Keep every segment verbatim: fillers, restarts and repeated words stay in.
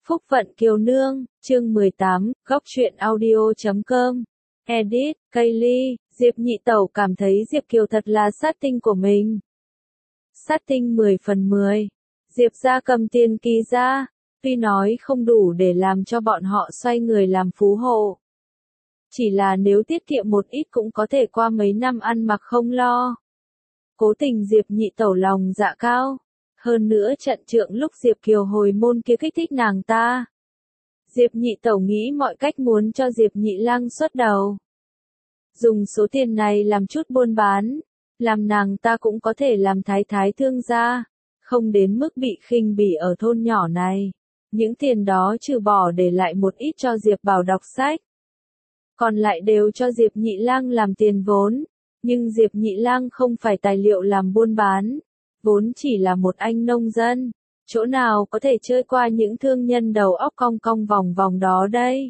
Phúc Vận Kiều Nương, chương mười tám, góc truyện audio chấm com. Edit, Kaylee, Diệp Nhị Tẩu cảm thấy Diệp Kiều thật là sát tinh của mình. Sát tinh mười phần mười. Diệp gia cầm tiền Kỳ ra, tuy nói không đủ để làm cho bọn họ xoay người làm phú hộ. Chỉ là nếu tiết kiệm một ít cũng có thể qua mấy năm ăn mặc không lo. Cố tình Diệp Nhị Tẩu lòng dạ cao. Hơn nữa trận trượng lúc Diệp Kiều hồi môn kia kích thích nàng ta. Diệp Nhị Tẩu nghĩ mọi cách muốn cho Diệp Nhị Lang xuất đầu. Dùng số tiền này làm chút buôn bán, làm nàng ta cũng có thể làm thái thái thương gia, không đến mức bị khinh bỉ ở thôn nhỏ này. Những tiền đó trừ bỏ để lại một ít cho Diệp Bảo đọc sách. Còn lại đều cho Diệp Nhị Lang làm tiền vốn, nhưng Diệp Nhị Lang không phải tài liệu làm buôn bán. Vốn chỉ là một anh nông dân, chỗ nào có thể chơi qua những thương nhân đầu óc cong cong vòng vòng đó đây.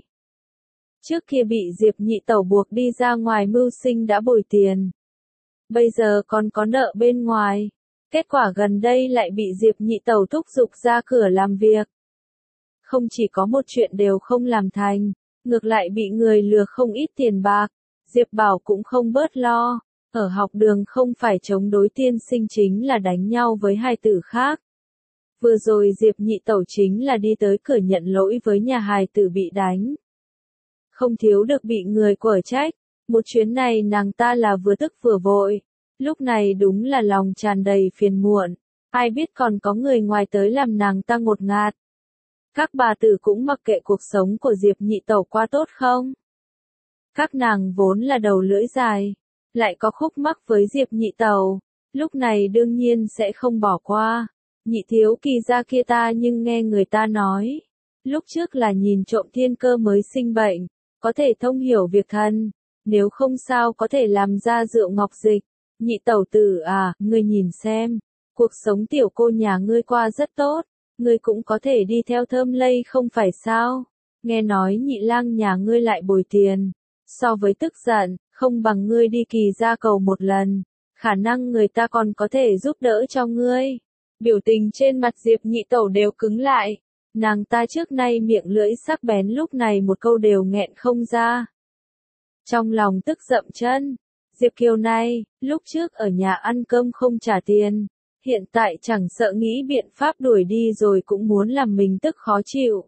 Trước kia bị Diệp Nhị Tẩu buộc đi ra ngoài mưu sinh đã bồi tiền. Bây giờ còn có nợ bên ngoài. Kết quả gần đây lại bị Diệp Nhị Tẩu thúc giục ra cửa làm việc. Không chỉ có một chuyện đều không làm thành, ngược lại bị người lừa không ít tiền bạc. Diệp Bảo cũng không bớt lo. Ở học đường không phải chống đối tiên sinh chính là đánh nhau với hai tử khác. Vừa rồi Diệp Nhị Tẩu chính là đi tới cửa nhận lỗi với nhà hài tử bị đánh. Không thiếu được bị người quở trách, một chuyến này nàng ta là vừa tức vừa vội. Lúc này đúng là lòng tràn đầy phiền muộn, ai biết còn có người ngoài tới làm nàng ta ngột ngạt. Các bà tử cũng mặc kệ cuộc sống của Diệp Nhị Tẩu qua tốt không. Các nàng vốn là đầu lưỡi dài. Lại có khúc mắc với Diệp Nhị Tẩu, lúc này đương nhiên sẽ không bỏ qua. Nhị thiếu Kỳ gia kia ta nhưng nghe người ta nói, lúc trước là nhìn trộm thiên cơ mới sinh bệnh, có thể thông hiểu việc thần, nếu không sao có thể làm ra rượu ngọc dịch. Nhị Tẩu tử à, ngươi nhìn xem, cuộc sống tiểu cô nhà ngươi qua rất tốt, ngươi cũng có thể đi theo thơm lây không phải sao? Nghe nói Nhị Lang nhà ngươi lại bồi tiền, so với tức giận, không bằng ngươi đi Kỳ gia cầu một lần, khả năng người ta còn có thể giúp đỡ cho ngươi. Biểu tình trên mặt Diệp Nhị Tẩu đều cứng lại, nàng ta trước nay miệng lưỡi sắc bén lúc này một câu đều nghẹn không ra. Trong lòng tức dậm chân, Diệp Kiều này, lúc trước ở nhà ăn cơm không trả tiền, hiện tại chẳng sợ nghĩ biện pháp đuổi đi rồi cũng muốn làm mình tức khó chịu.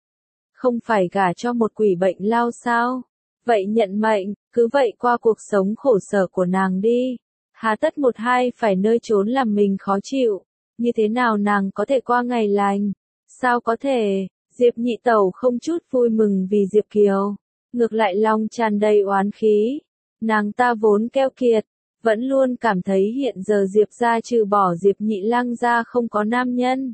Không phải gả cho một quỷ bệnh lao sao? Vậy nhận mệnh, cứ vậy qua cuộc sống khổ sở của nàng đi. Hà tất một hai phải nơi trốn làm mình khó chịu. Như thế nào nàng có thể qua ngày lành? Sao có thể? Diệp Nhị Tẩu không chút vui mừng vì Diệp Kiều. Ngược lại lòng tràn đầy oán khí. Nàng ta vốn keo kiệt. Vẫn luôn cảm thấy hiện giờ Diệp gia trừ bỏ Diệp Nhị Lang ra không có nam nhân.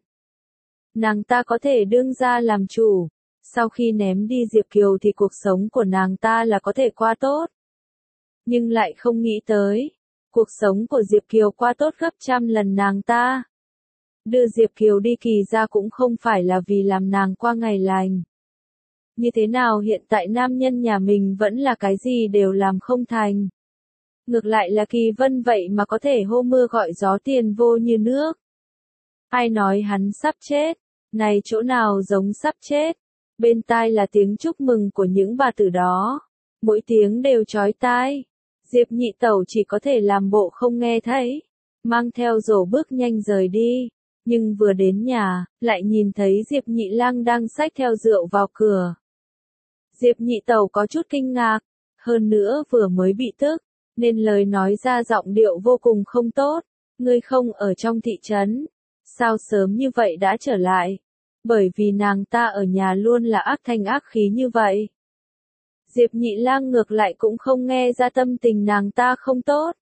Nàng ta có thể đương ra làm chủ. Sau khi ném đi Diệp Kiều thì cuộc sống của nàng ta là có thể qua tốt. Nhưng lại không nghĩ tới, cuộc sống của Diệp Kiều qua tốt gấp trăm lần nàng ta. Đưa Diệp Kiều đi Kỳ gia cũng không phải là vì làm nàng qua ngày lành. Như thế nào hiện tại nam nhân nhà mình vẫn là cái gì đều làm không thành. Ngược lại là Kỳ Vân vậy mà có thể hô mưa gọi gió tiền vô như nước. Ai nói hắn sắp chết, này chỗ nào giống sắp chết. Bên tai là tiếng chúc mừng của những bà tử đó. Mỗi tiếng đều chói tai. Diệp Nhị Tẩu chỉ có thể làm bộ không nghe thấy. Mang theo rổ bước nhanh rời đi. Nhưng vừa đến nhà, lại nhìn thấy Diệp Nhị Lang đang xách theo rượu vào cửa. Diệp Nhị Tẩu có chút kinh ngạc. Hơn nữa vừa mới bị tức, nên lời nói ra giọng điệu vô cùng không tốt. Ngươi không ở trong thị trấn. Sao sớm như vậy đã trở lại? Bởi vì nàng ta ở nhà luôn là ác thanh ác khí như vậy. Diệp Nhị Lang ngược lại cũng không nghe ra tâm tình nàng ta không tốt.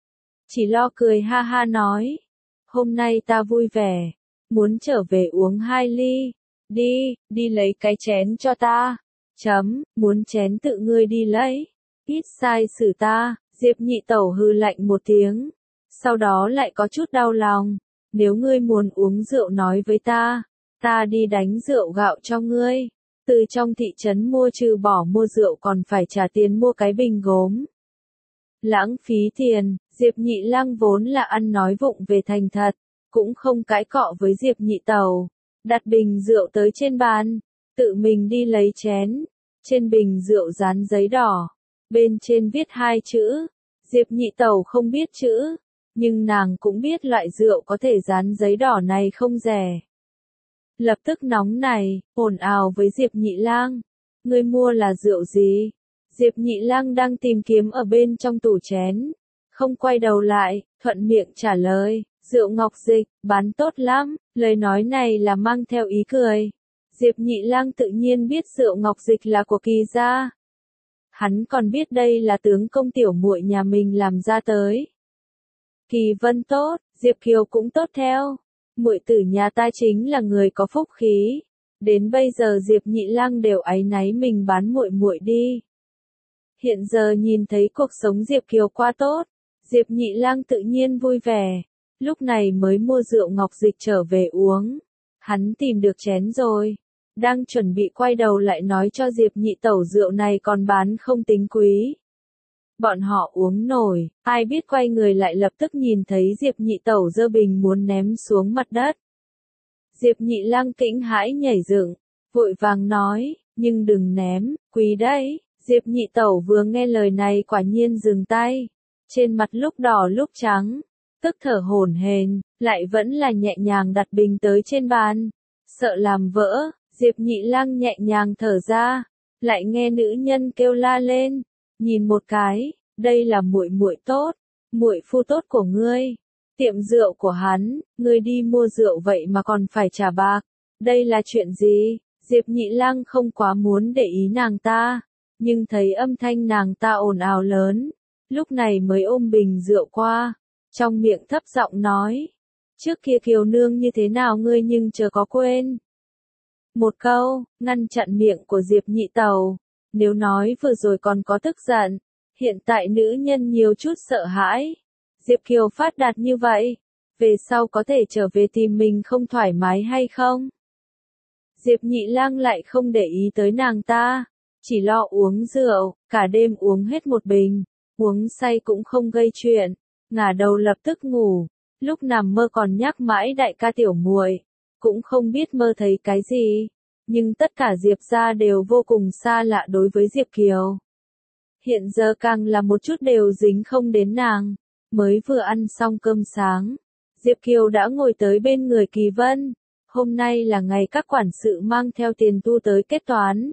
Chỉ lo cười ha ha nói. Hôm nay ta vui vẻ. Muốn trở về uống hai ly. Đi, đi lấy cái chén cho ta. Chấm, muốn chén tự ngươi đi lấy. Ít sai xử ta. Diệp Nhị Tẩu hừ lạnh một tiếng. Sau đó lại có chút đau lòng. Nếu ngươi muốn uống rượu nói với ta. Ta đi đánh rượu gạo cho ngươi. Từ trong thị trấn mua trừ bỏ mua rượu còn phải trả tiền mua cái bình gốm. Lãng phí tiền, Diệp Nhị Lang vốn là ăn nói vụng về thành thật, cũng không cãi cọ với Diệp Nhị Tẩu. đặt bình rượu tới trên bàn, tự mình đi lấy chén. Trên bình rượu dán giấy đỏ, bên trên viết hai chữ. Diệp Nhị Tẩu không biết chữ, nhưng nàng cũng biết loại rượu có thể dán giấy đỏ này không rẻ. Lập tức nóng này, ồn ào với Diệp Nhị Lang. Ngươi mua là rượu gì? Diệp Nhị Lang đang tìm kiếm ở bên trong tủ chén. Không quay đầu lại, thuận miệng trả lời, rượu Ngọc Dịch, bán tốt lắm. Lời nói này là mang theo ý cười. Diệp Nhị Lang tự nhiên biết rượu Ngọc Dịch là của Kỳ gia. Hắn còn biết đây là tướng công tiểu muội nhà mình làm ra tới. Kỳ Vân tốt, Diệp Kiều cũng tốt theo. Muội tử nhà ta chính là người có phúc khí. Đến bây giờ Diệp Nhị Lang đều áy náy mình bán muội muội đi. Hiện giờ nhìn thấy cuộc sống Diệp Kiều qua tốt, Diệp Nhị Lang tự nhiên vui vẻ. Lúc này mới mua rượu Ngọc Dịch trở về uống. Hắn tìm được chén rồi. Đang chuẩn bị quay đầu lại nói cho Diệp Nhị Tẩu rượu này còn bán không tính quý. Bọn họ uống nổi, ai biết quay người lại lập tức nhìn thấy Diệp Nhị Tẩu giơ bình muốn ném xuống mặt đất. Diệp Nhị Lang kinh hãi nhảy dựng, vội vàng nói, nhưng đừng ném, quý đấy. Diệp Nhị Tẩu vừa nghe lời này quả nhiên dừng tay, trên mặt lúc đỏ lúc trắng, tức thở hổn hển, lại vẫn là nhẹ nhàng đặt bình tới trên bàn, sợ làm vỡ. Diệp Nhị Lang nhẹ nhàng thở ra, lại nghe nữ nhân kêu la lên, nhìn một cái, đây là muội muội tốt, muội phu tốt của ngươi. Tiệm rượu của hắn, ngươi đi mua rượu vậy mà còn phải trả bạc, đây là chuyện gì? Diệp Nhị Lang không quá muốn để ý nàng ta, nhưng thấy âm thanh nàng ta ồn ào lớn, lúc này mới ôm bình rượu qua, trong miệng thấp giọng nói, trước kia Kiều nương như thế nào ngươi nhưng chớ có quên. Một câu, ngăn chặn miệng của Diệp Nhị Tẩu. Nếu nói vừa rồi còn có tức giận, hiện tại nữ nhân nhiều chút sợ hãi. Diệp Kiều phát đạt như vậy, về sau có thể trở về tìm mình không thoải mái hay không? Diệp Nhị Lang lại không để ý tới nàng ta, chỉ lo uống rượu, cả đêm uống hết một bình, uống say cũng không gây chuyện, ngả đầu lập tức ngủ, lúc nằm mơ còn nhắc mãi đại ca tiểu muội. Cũng không biết mơ thấy cái gì, nhưng tất cả Diệp gia đều vô cùng xa lạ đối với Diệp Kiều. Hiện giờ càng là một chút đều dính không đến nàng, mới vừa ăn xong cơm sáng, Diệp Kiều đã ngồi tới bên người Kỳ Vân, hôm nay là ngày các quản sự mang theo tiền tu tới kết toán.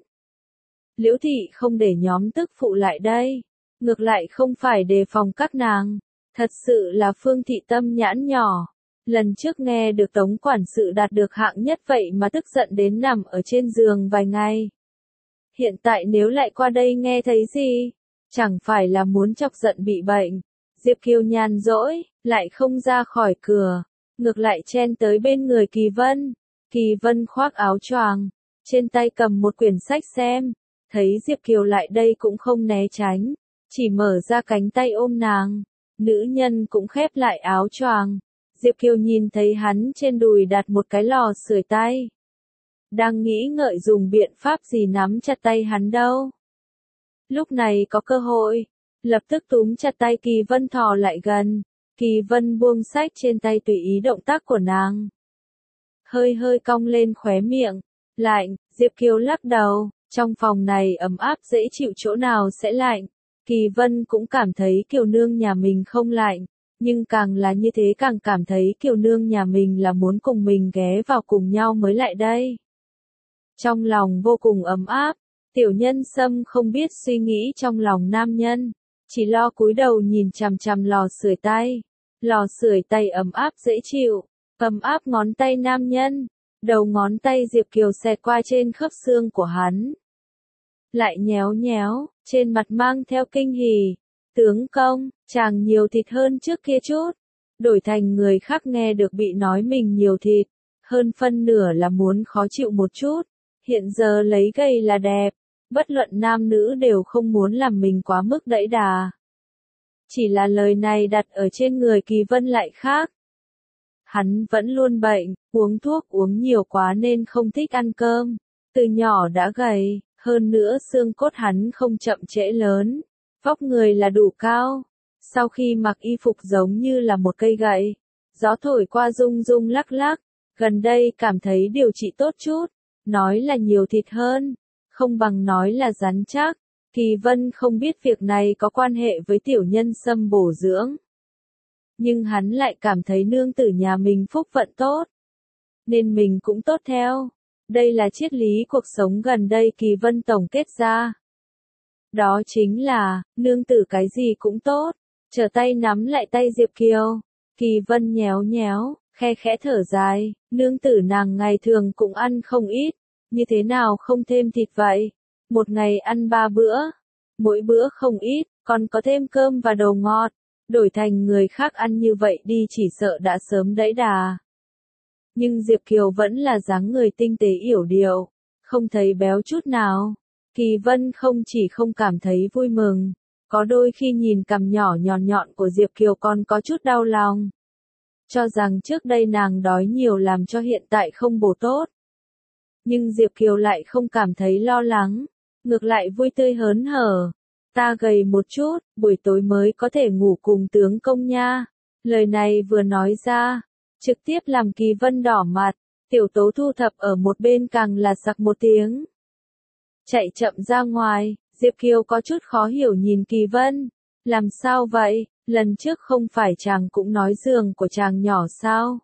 Liễu thị không để nhóm tức phụ lại đây, ngược lại không phải đề phòng các nàng, thật sự là Phương thị tâm nhãn nhỏ. Lần trước nghe được Tống quản sự đạt được hạng nhất vậy mà tức giận đến nằm ở trên giường vài ngày. Hiện tại nếu lại qua đây nghe thấy gì, chẳng phải là muốn chọc giận bị bệnh. Diệp Kiều nhàn rỗi, lại không ra khỏi cửa, ngược lại chen tới bên người Kỳ Vân. Kỳ Vân khoác áo choàng, trên tay cầm một quyển sách xem, thấy Diệp Kiều lại đây cũng không né tránh, chỉ mở ra cánh tay ôm nàng. Nữ nhân cũng khép lại áo choàng. Diệp Kiều nhìn thấy hắn trên đùi đặt một cái lò sưởi tay. Đang nghĩ ngợi dùng biện pháp gì nắm chặt tay hắn đâu. Lúc này có cơ hội, lập tức túm chặt tay Kỳ Vân thò lại gần. Kỳ Vân buông sách trên tay tùy ý động tác của nàng. Hơi hơi cong lên khóe miệng, lạnh, Diệp Kiều lắc đầu, trong phòng này ấm áp dễ chịu chỗ nào sẽ lạnh. Kỳ Vân cũng cảm thấy Kiều nương nhà mình không lạnh. Nhưng càng là như thế càng cảm thấy Kiều nương nhà mình là muốn cùng mình ghé vào cùng nhau mới lại đây. Trong lòng vô cùng ấm áp, tiểu nhân Sâm không biết suy nghĩ trong lòng nam nhân, chỉ lo cúi đầu nhìn chằm chằm lò sưởi tay. Lò sưởi tay ấm áp dễ chịu, ấm áp ngón tay nam nhân, đầu ngón tay Diệp Kiều xẹt qua trên khớp xương của hắn. Lại nhéo nhéo, trên mặt mang theo kinh hỉ. Tướng công, chàng nhiều thịt hơn trước kia chút. Đổi thành người khác nghe được bị nói mình nhiều thịt, hơn phân nửa là muốn khó chịu một chút. Hiện giờ lấy gầy là đẹp, bất luận nam nữ đều không muốn làm mình quá mức đẫy đà. Chỉ là lời này đặt ở trên người Kỳ Vân lại khác. Hắn vẫn luôn bệnh, uống thuốc uống nhiều quá nên không thích ăn cơm. Từ nhỏ đã gầy, hơn nữa xương cốt hắn không chậm trễ lớn. Vóc người là đủ cao, sau khi mặc y phục giống như là một cây gậy, gió thổi qua rung rung lắc lắc, Gần đây cảm thấy điều trị tốt chút, nói là nhiều thịt hơn, không bằng nói là rắn chắc. Kỳ Vân không biết việc này có quan hệ với tiểu nhân sâm bổ dưỡng. Nhưng hắn lại cảm thấy nương tử nhà mình phúc vận tốt. Nên mình cũng tốt theo. Đây là triết lý cuộc sống gần đây Kỳ Vân tổng kết ra. Đó chính là, nương tử cái gì cũng tốt. Trở tay nắm lại tay Diệp Kiều. Kỳ Vân nhéo nhéo, khe khẽ thở dài, nương tử nàng ngày thường cũng ăn không ít. Như thế nào không thêm thịt vậy? Một ngày ăn ba bữa. Mỗi bữa không ít, còn có thêm cơm và đồ ngọt. Đổi thành người khác ăn như vậy đi chỉ sợ đã sớm đẫy đà. Nhưng Diệp Kiều vẫn là dáng người tinh tế yểu điệu, không thấy béo chút nào. Kỳ Vân không chỉ không cảm thấy vui mừng, có đôi khi nhìn cằm nhỏ nhọn nhọn của Diệp Kiều còn có chút đau lòng. Cho rằng trước đây nàng đói nhiều làm cho hiện tại không bổ tốt. Nhưng Diệp Kiều lại không cảm thấy lo lắng, ngược lại vui tươi hớn hở. Ta gầy một chút, buổi tối mới có thể ngủ cùng tướng công nha. Lời này vừa nói ra, trực tiếp làm Kỳ Vân đỏ mặt, tiểu tố thu thập ở một bên càng là sặc một tiếng. Chạy chậm ra ngoài, Diệp Kiều có chút khó hiểu nhìn Kỳ Vân. Làm sao vậy, lần trước không phải chàng cũng nói giường của chàng nhỏ sao?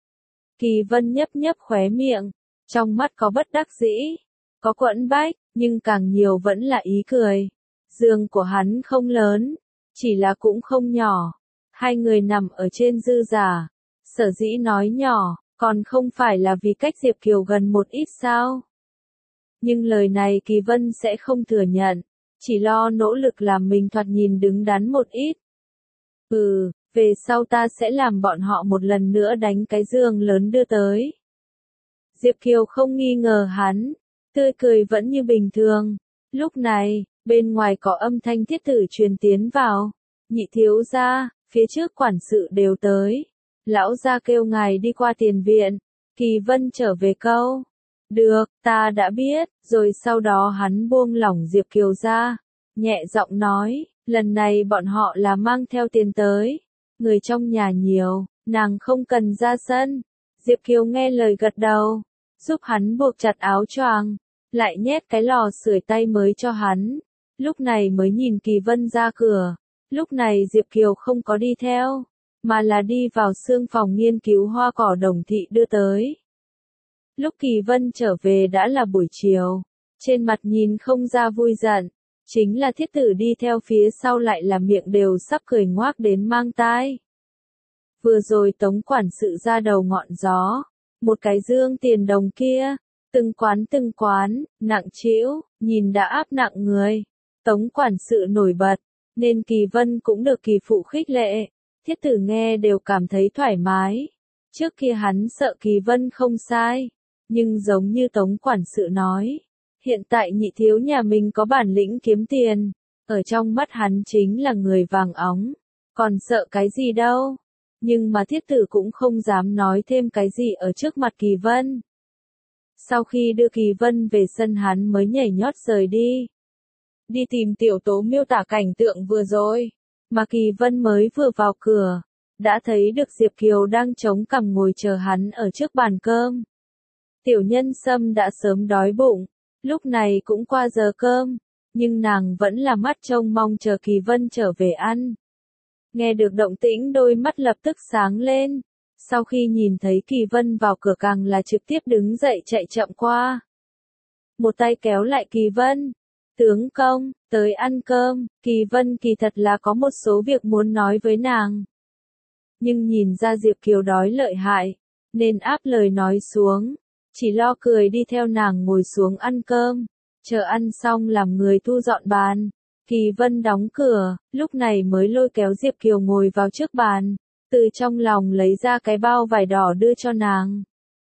Kỳ Vân nhấp nhấp khóe miệng, trong mắt có bất đắc dĩ, có quẫn bách, nhưng càng nhiều vẫn là ý cười. Giường của hắn không lớn, chỉ là cũng không nhỏ. Hai người nằm ở trên dư giả. Sở dĩ nói nhỏ, còn không phải là vì cách Diệp Kiều gần một ít sao? Nhưng lời này Kỳ Vân sẽ không thừa nhận, chỉ lo nỗ lực làm mình thoạt nhìn đứng đắn một ít. Ừ, về sau ta sẽ làm bọn họ một lần nữa đánh cái giường lớn đưa tới. Diệp Kiều không nghi ngờ hắn, tươi cười vẫn như bình thường. Lúc này, bên ngoài có âm thanh thiết tử truyền tiến vào. Nhị thiếu gia, phía trước quản sự đều tới. Lão gia kêu ngài đi qua tiền viện. Kỳ Vân trở về câu. Được, ta đã biết. Rồi sau đó hắn buông lỏng Diệp Kiều ra. Nhẹ giọng nói, lần này bọn họ là mang theo tiền tới. Người trong nhà nhiều, nàng không cần ra sân. Diệp Kiều nghe lời gật đầu, giúp hắn buộc chặt áo choàng, lại nhét cái lò sưởi tay mới cho hắn. Lúc này mới nhìn Kỳ Vân ra cửa. Lúc này Diệp Kiều không có đi theo, mà là đi vào xương phòng nghiên cứu hoa cỏ Đồng Thị đưa tới. Lúc Kỳ Vân trở về đã là buổi chiều, trên mặt nhìn không ra vui giận, chính là thiết tử đi theo phía sau lại là miệng đều sắp cười ngoác đến mang tai. Vừa rồi Tống quản sự ra đầu ngọn gió, một cái dương tiền đồng kia, từng quán từng quán, nặng trĩu, nhìn đã áp nặng người. Tống quản sự nổi bật, nên Kỳ Vân cũng được Kỳ phụ khích lệ. Thiết tử nghe đều cảm thấy thoải mái. Trước kia hắn sợ Kỳ Vân không sai, nhưng giống như Tống quản sự nói, hiện tại nhị thiếu nhà mình có bản lĩnh kiếm tiền, ở trong mắt hắn chính là người vàng óng, còn sợ cái gì đâu. Nhưng mà thiết tử cũng không dám nói thêm cái gì ở trước mặt Kỳ Vân. Sau khi đưa Kỳ Vân về sân hắn mới nhảy nhót rời đi. Đi tìm tiểu tố miêu tả cảnh tượng vừa rồi, mà Kỳ Vân mới vừa vào cửa, đã thấy được Diệp Kiều đang chống cằm ngồi chờ hắn ở trước bàn cơm. Tiểu nhân Sâm đã sớm đói bụng, lúc này cũng qua giờ cơm, nhưng nàng vẫn là mắt trông mong chờ Kỳ Vân trở về ăn. Nghe được động tĩnh đôi mắt lập tức sáng lên, sau khi nhìn thấy Kỳ Vân vào cửa càng là trực tiếp đứng dậy chạy chậm qua. Một tay kéo lại Kỳ Vân. Tướng công, tới ăn cơm. Kỳ Vân kỳ thật là có một số việc muốn nói với nàng. Nhưng nhìn ra Diệp Kiều đói lợi hại, nên áp lời nói xuống, chỉ lo cười đi theo nàng ngồi xuống ăn cơm, chờ ăn xong làm người thu dọn bàn. Kỳ Vân đóng cửa, lúc này mới lôi kéo Diệp Kiều ngồi vào trước bàn, từ trong lòng lấy ra cái bao vải đỏ đưa cho nàng.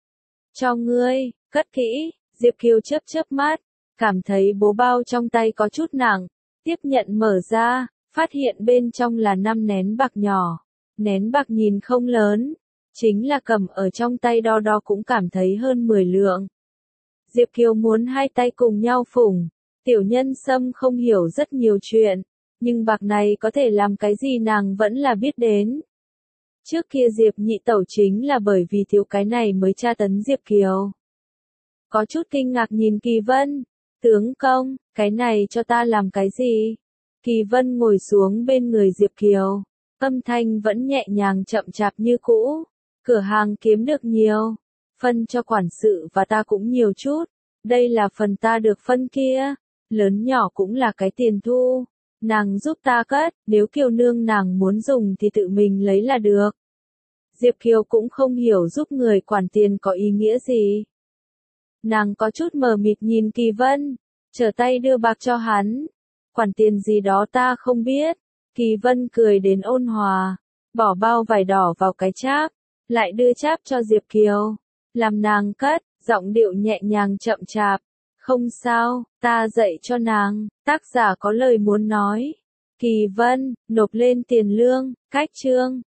Cho ngươi, cất kỹ. Diệp Kiều chớp chớp mắt, cảm thấy bố bao trong tay có chút nặng, tiếp nhận mở ra, phát hiện bên trong là năm nén bạc nhỏ. Nén bạc nhìn không lớn, chính là cầm ở trong tay đo đo cũng cảm thấy hơn mười lượng. Diệp Kiều muốn hai tay cùng nhau phủng. Tiểu nhân Sâm không hiểu rất nhiều chuyện, nhưng bạc này có thể làm cái gì nàng vẫn là biết đến. Trước kia Diệp nhị tẩu chính là bởi vì thiếu cái này mới tra tấn Diệp Kiều. Có chút kinh ngạc nhìn Kỳ Vân, tướng công, cái này cho ta làm cái gì? Kỳ Vân ngồi xuống bên người Diệp Kiều, âm thanh vẫn nhẹ nhàng chậm chạp như cũ, cửa hàng kiếm được nhiều, phân cho quản sự và ta cũng nhiều chút, đây là phần ta được phân kia, lớn nhỏ cũng là cái tiền thu, nàng giúp ta cất, nếu Kiều nương nàng muốn dùng thì tự mình lấy là được. Diệp Kiều cũng không hiểu giúp người quản tiền có ý nghĩa gì. Nàng có chút mờ mịt nhìn Kỳ Vân, trở tay đưa bạc cho hắn. Quản tiền gì đó ta không biết. Kỳ Vân cười đến ôn hòa, bỏ bao vải đỏ vào cái cháp, lại đưa cháp cho Diệp Kiều. Làm nàng cất, giọng điệu nhẹ nhàng chậm chạp. Không sao, ta dạy cho nàng, tác giả có lời muốn nói. Kỳ Vân, nộp lên tiền lương, cách chương.